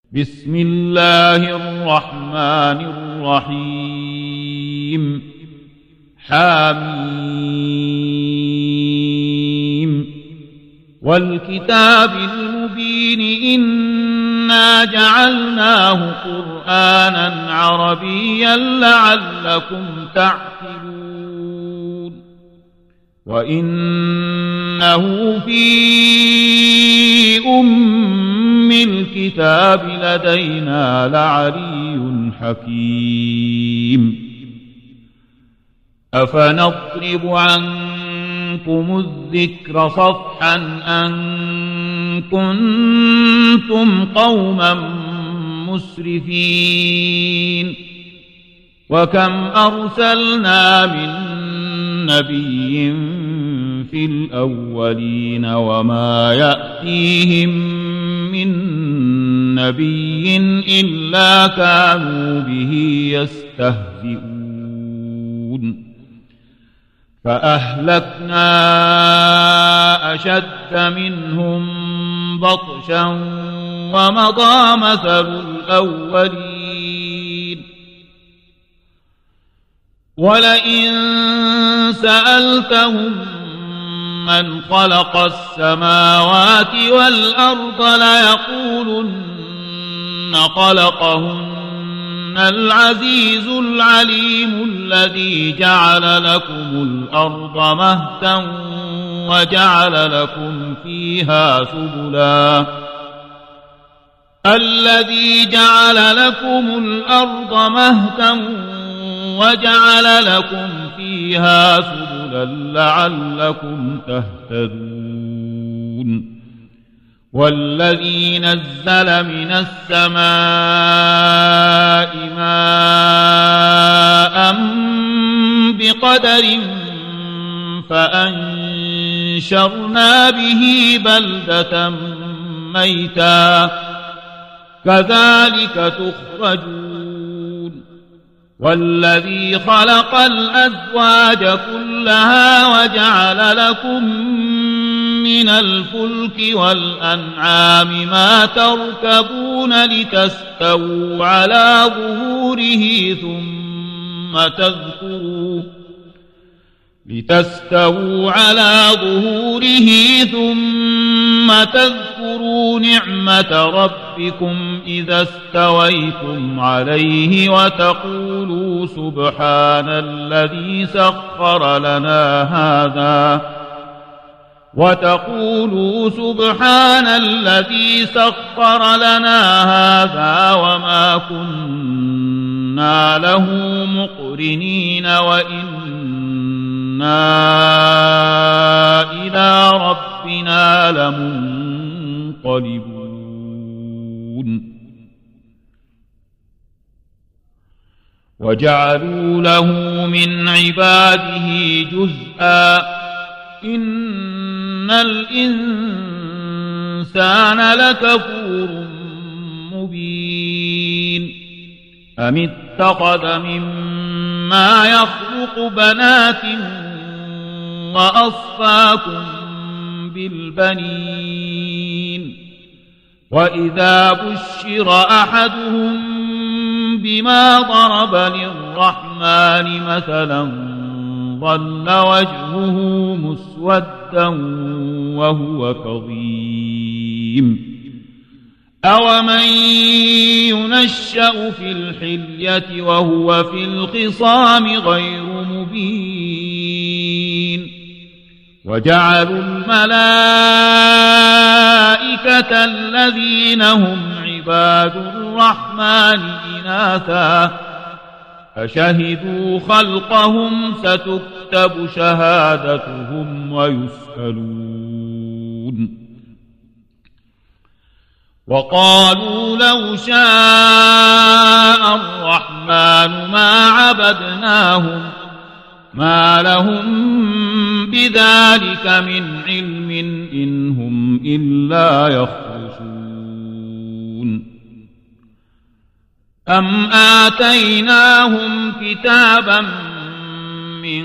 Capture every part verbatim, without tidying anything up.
بسم الله الرحمن الرحيم حميم والكتاب المبين إنا جعلناه قرآنا عربيا لعلكم تعقلون وإنه في أم الكتاب لدينا لعلي حكيم أفنضرب عنكم الذكر صفحا أن كنتم قوما مسرفين وكم أرسلنا من نبي في الأولين وما يأتيهم من نبي إلا كانوا به يستهزئون فأهلكنا أشد منهم بطشا ومضى مثل الأولين ولئن سألتهم من خلق السماوات والأرض ليقولن خلقهن العزيز العليم الذي جعل لكم الأرض مهدا وجعل لكم فيها سبلا الذي جعل لكم الأرض مهدا وجعل لكم فيها سبلا لعلكم تهتدون والذي نزل من السماء ماء بقدر فأنشرنا به بلدة ميتا كذلك تخرجون والذي خلق الأزواج كلها وجعل لكم من الفلك والأنعام ما تركبون لتستووا على ظهوره ثم تذكروا لتستووا على ظهوره ثم تذكروا نعمة ربكم إذا استويتم عليه وتقولوا سبحان الذي سخر لنا هذا وتقولوا سبحان الذي سخر لنا هذا وما كنا له مقرنين وإنا إلى ربنا لمنقلبون وجعلوا له من عباده جزءا إن الإنسان لكفور مبين أم اتخذ مما يخلق بنات وأصفاكم بالبنين وإذا بشر أحدهم بما ضرب للرحمن مثلا ظل وجهه مسودا وهو كظيم أومن ينشأ في الحلية وهو في الخصام غير مبين وجعلوا الملائكة الذين هم عباد الرحمن إناثا أشهدوا خلقهم ستكتب شهادتهم ويسألون وقالوا لو شاء الرحمن ما عبدناهم ما لهم بذلك من علم إن هم إلا يخرصون أم آتيناهم كتابا من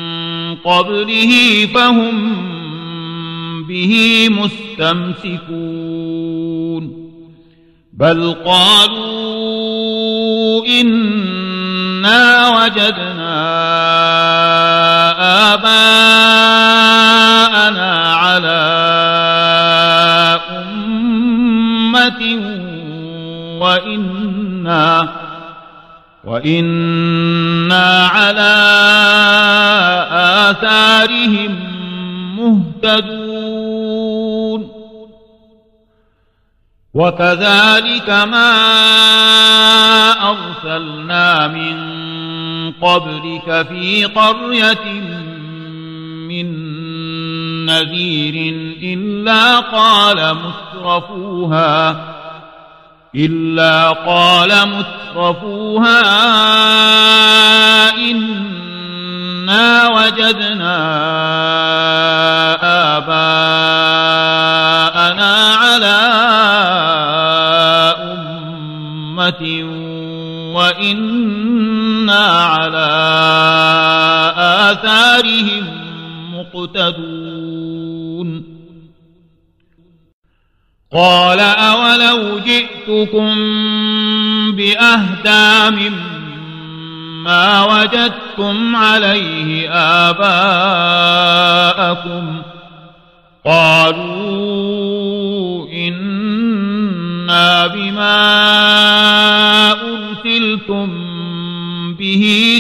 قبله فهم به مستمسكون بل قالوا إنا وجدنا آباءنا على أمة وإنا وإنا على آثارهم مهتدون وكذلك ما أرسلنا من قبلك في قرية من نذير إلا قال مترفوها إلا قال مترفوها إنا وجدنا آباءنا على أمة وإنا على آثارهم مقتدون قال أولو جئتكم بأهدى مما وجدتم عليه آباءكم قالوا إنا بما أرسلتم به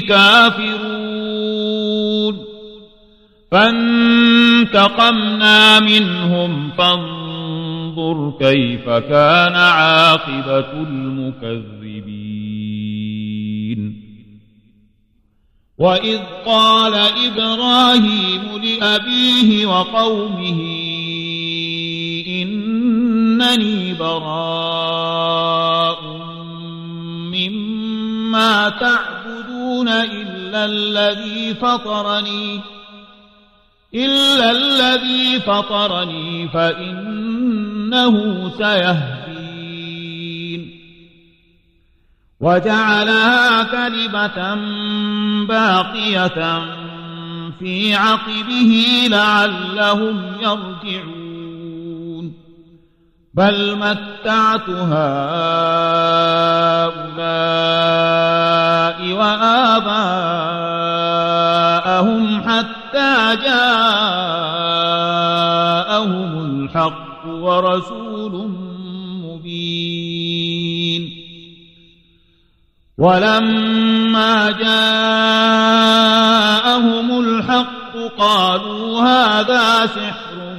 كافرون فانتقمنا منهم فانظر كيف كان عاقبة المكذبين وإذ قال إبراهيم لأبيه وقومه إنني براء مما تعبدون إلا الذي فطرني إلا الذي فطرني فإنه سيهدين وجعلها كلمة باقية في عقبه لعلهم يرجعون بل متعت هؤلاء وآباءهم حتى جاءهم الحق ورسول مبين ولما جاءهم الحق قالوا هذا سحر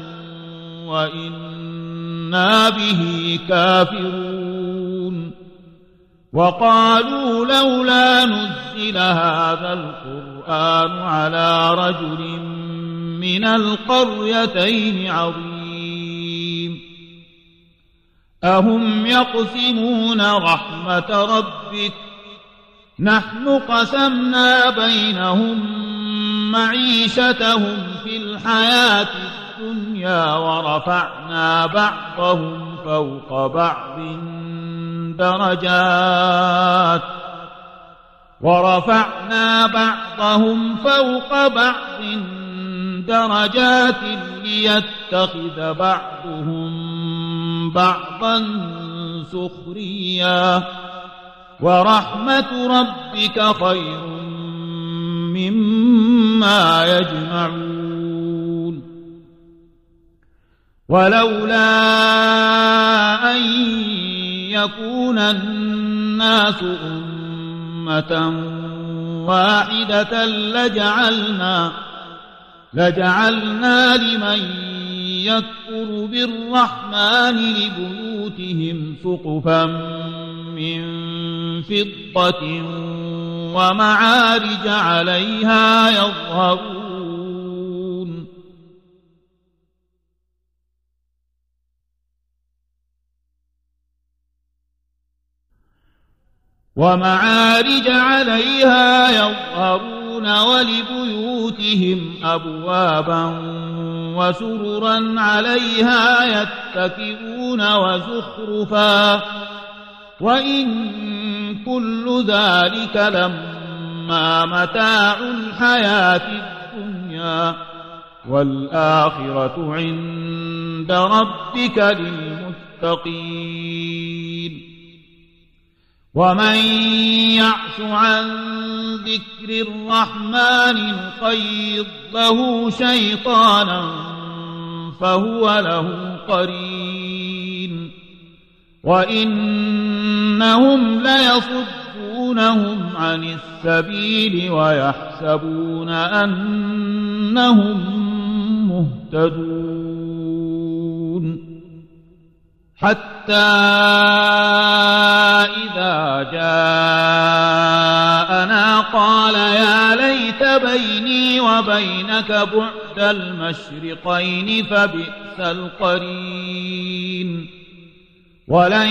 وإنا به كافرون وقالوا لولا نزل هذا القرآن على رجل من القريتين عظيم أهم يقسمون رحمة ربك نحن قسمنا بينهم معيشتهم في الحياة الدنيا ورفعنا بعضهم فوق بعض درجات ورفعنا بعضهم فوق بعض درجات ليتخذ بعضهم بعضا سخريا ورحمة ربك خير مما يجمعون ولولا أن يكون الناس أمة واحدة لجعلنا لجعلنا لمن يكفر بالرحمن لبيوتهم سقفا من فضة ومعارج عليها يظهرون ومعارج عليها يظهرون ولبيوتهم أبوابا وسررا عليها يتكئون وزخرفا وإن كل ذلك لما متاع الحياة الدنيا والآخرة عند ربك للمتقين المتقين ومن يعش عن ذكر الرحمن نقيض له شيطانا فهو له قرين وإنهم ليصدونهم عن السبيل ويحسبون أنهم مهتدون حتى إذا جاءنا قال يا ليت بيني وبينك بعد المشرقين فبئس القرين ولن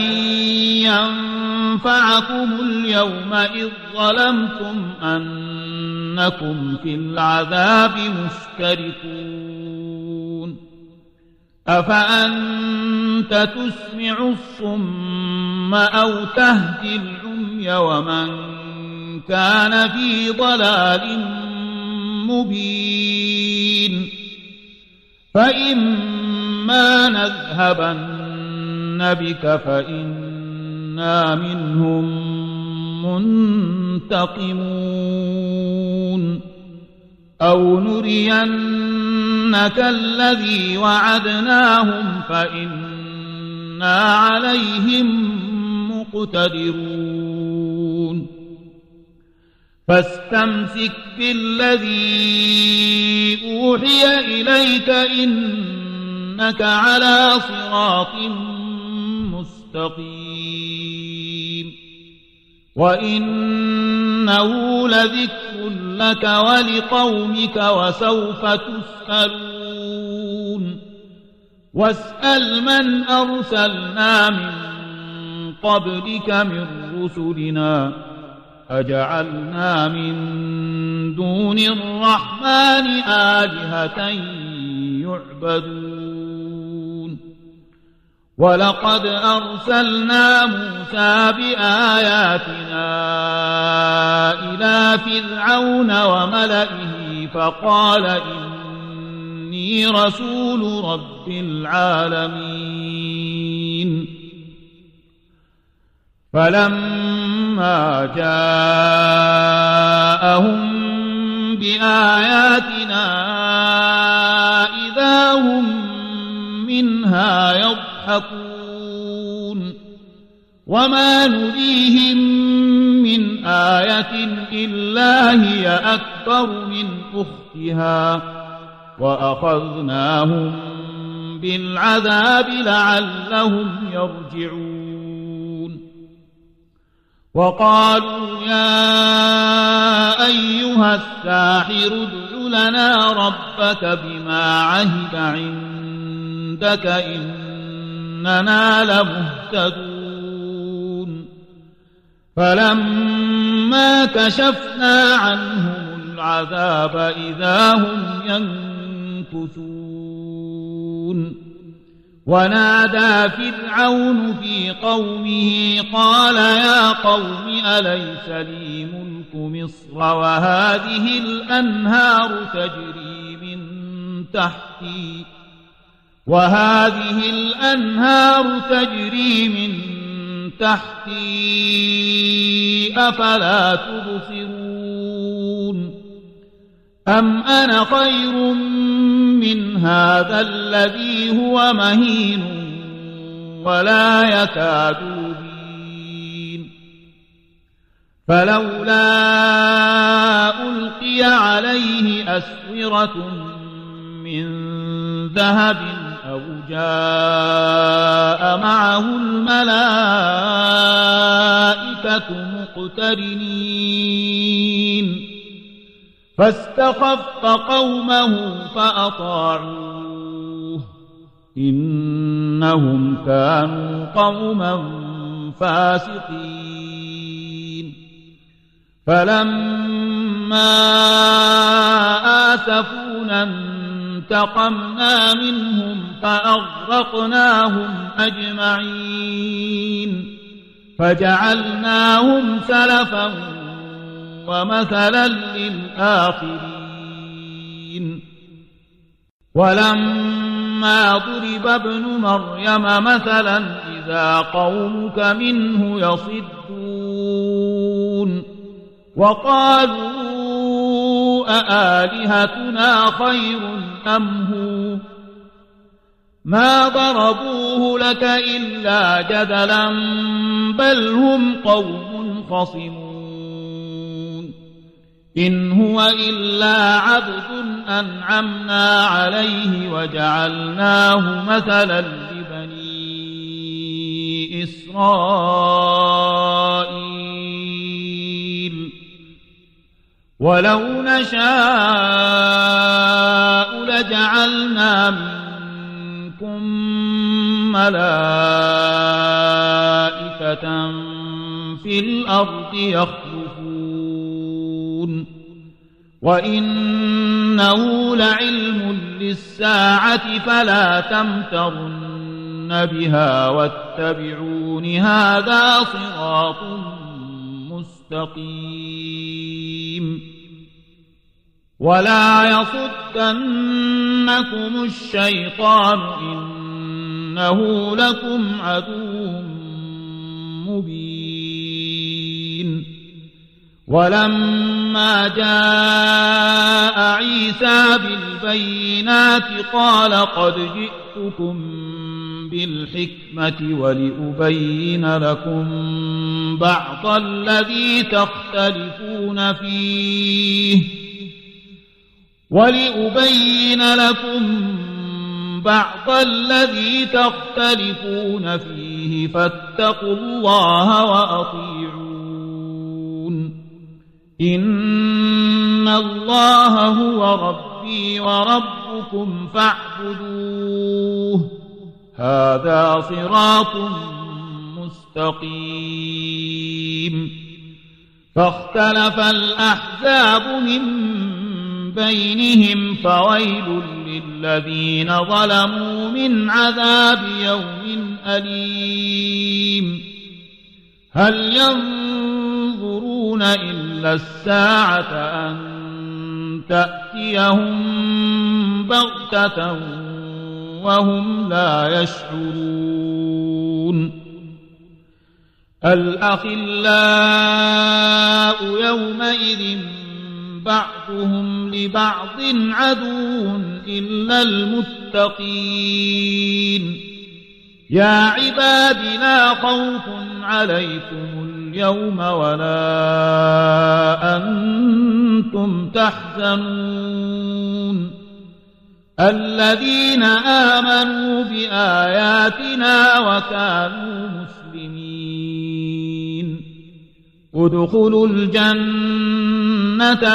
ينفعكم اليوم إذ ظلمتم أنكم في العذاب مشتركون أفأنت تسمع الصم أو تهدي العمي ومن كان في ضلال مبين فإما نذهبن بك فإنا منهم منتقمون أو نرينك الذي وعدناهم فإنا عليهم مقتدرون فاستمسك بالذي أوحي إليك إنك على صراط مستقيم وإنه لذكر لك ولقومك وسوف تسألون واسأل من أرسلنا من قبلك من رسلنا أجعلنا من دون الرحمن آلهة يعبدون ولقد أرسلنا موسى بآياتنا إلى فرعون وملئه فقال إني رسول رب العالمين فلما جاءهم بآياتنا إذا هم منها يضحكون وما نريهم من آية إلا هي أكبر من أختها وأخذناهم بالعذاب لعلهم يرجعون وقالوا يا أيها الساحر ادع لنا ربك بما عهد عندك إننا لمهتدون فلما كشفنا عنهم العذاب إذا هم ينكثون ونادى فرعون في قومه قال يا قوم أليس لي ملك مصر وهذه الأنهار تجري من تحتي وهذه الأنهار تجري من تحتي أفلا تبصرون أم أنا خير من هذا الذي هو مهين ولا يكاد يبين فلولا ألقي عليه أسورة من ذهب أو جاء معه الملائكة مقترنين فاستخف قومه فأطاعوه إنهم كانوا قوما فاسقين فلما آسفونا انتقمنا منهم فأغرقناهم أجمعين فجعلناهم سلفا ومثلا للآخرين ولما ولما ضرب ابن مريم مثلا إذا قومك منه يصدون وقالوا أآلهتنا خير أم هو ما ضربوه لك إلا جدلا بل هم قوم خصمون إن هو إلا عبد أنعمنا عليه وجعلناه مثلا لبني إسرائيل ولو نشاء لجعلنا منكم ملائكة في الأرض يخلفون وإنه لعلم للساعة فلا تمترن بها واتبعون هذا صراط مستقيم ولا يصدنكم الشيطان إنه لكم عدو مبين ولما جاء عيسى بالبينات قال قد جئتكم بالحكمة ولأبين لكم بعض الذي تختلفون فيه ولأبين لكم بعض الذي تختلفون فيه فاتقوا الله وأطيعون إن الله هو ربي وربكم فاعبدوه هذا صراط مستقيم فاختلف الأحزاب من بينهم فويل للذين ظلموا من عذاب يوم أليم هل ينظرون إلا الساعة أن تأتيهم بغتة وهم لا يشعرون الأخلاء يومئذ بعضهم لبعض عدو إلا المتقين يا عباد لا خوف عليكم اليوم ولا أنتم تحزنون الذين آمنوا بآياتنا وكانوا مسلمين ادخلوا الجنة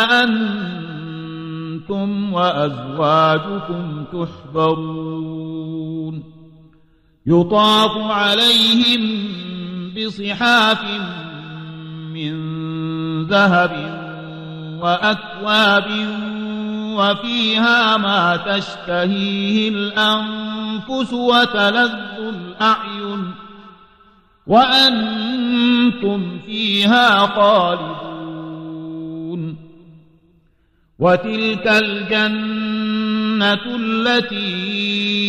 أنتم وأزواجكم تحبرون يطاف عليهم بصحاف من ذهب وأكواب وفيها ما تشتهيه الأنفس وتلذ الأعين وأنتم فيها خالدون وتلك الجنة التي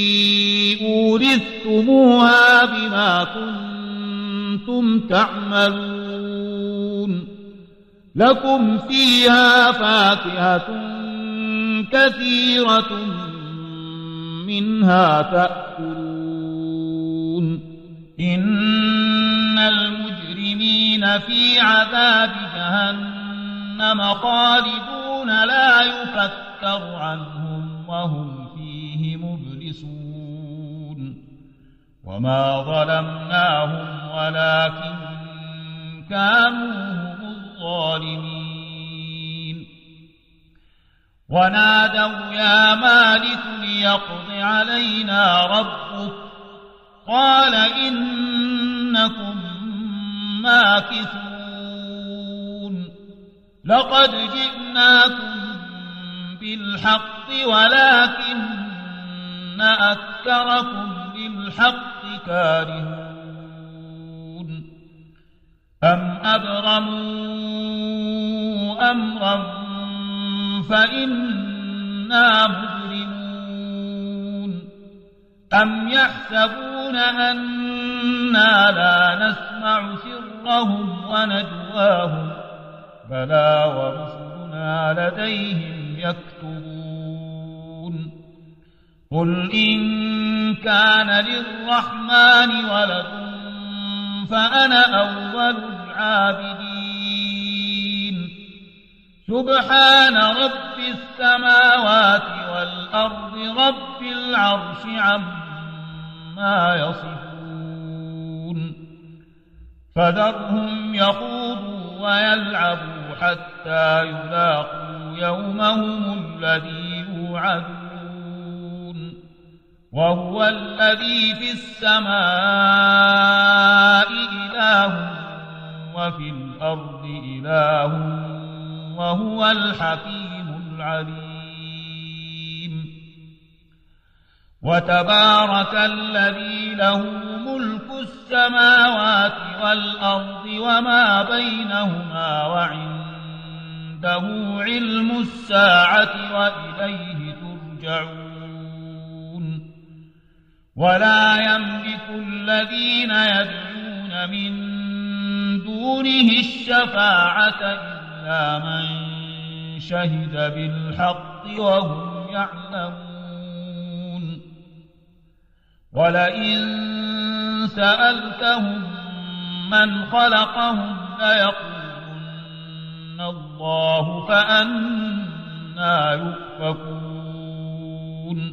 أورثتموها بما كنتم تعملون لكم فيها فاكهة كثيرة منها تأكلون إن المجرمين في عذاب جهنم خالدون لا يفتر عنهم وهم فيه مبلسون وما ظلمناهم ولكن كانوا هم الظالمين ونادوا يا مالك ليقض علينا ربك قال إنكم ماكثون لقد جئناكم بالحق ولكن أكثركم للحق كارهون أم أبرموا أمرا فإنا مجرمون أم يحسبون أنا لا نسمع سرهم ونجواهم بلى ورسلنا لديهم يكتبون قل إن كان للرحمن ولد فأنا أول العابدين سبحان رب السماوات والأرض رب العرش عما يصفون فذرهم يخوضوا ويلعبوا حتى يلاقوا يومهم الذي يوعدون وهو الذي في السماء إله وفي الأرض إله وهو الحكيم العليم وتبارك الذي له ملك السماوات والأرض وما بينهما وعنده علم الساعة وإليه ترجعون ولا يملك الذين يدعون من دونه الشفاعة إلا من شهد بالحق وهم يعلمون ولئن سألتهم من خلقهم ليقولن الله فأنى يؤفكون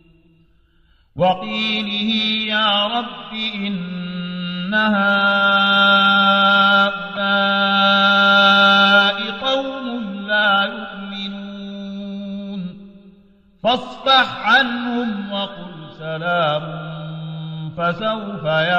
وقيله يا رب إن هؤلاء قوم لا يؤمنون فاصفح عنهم وقل سلام فسوف يعلمون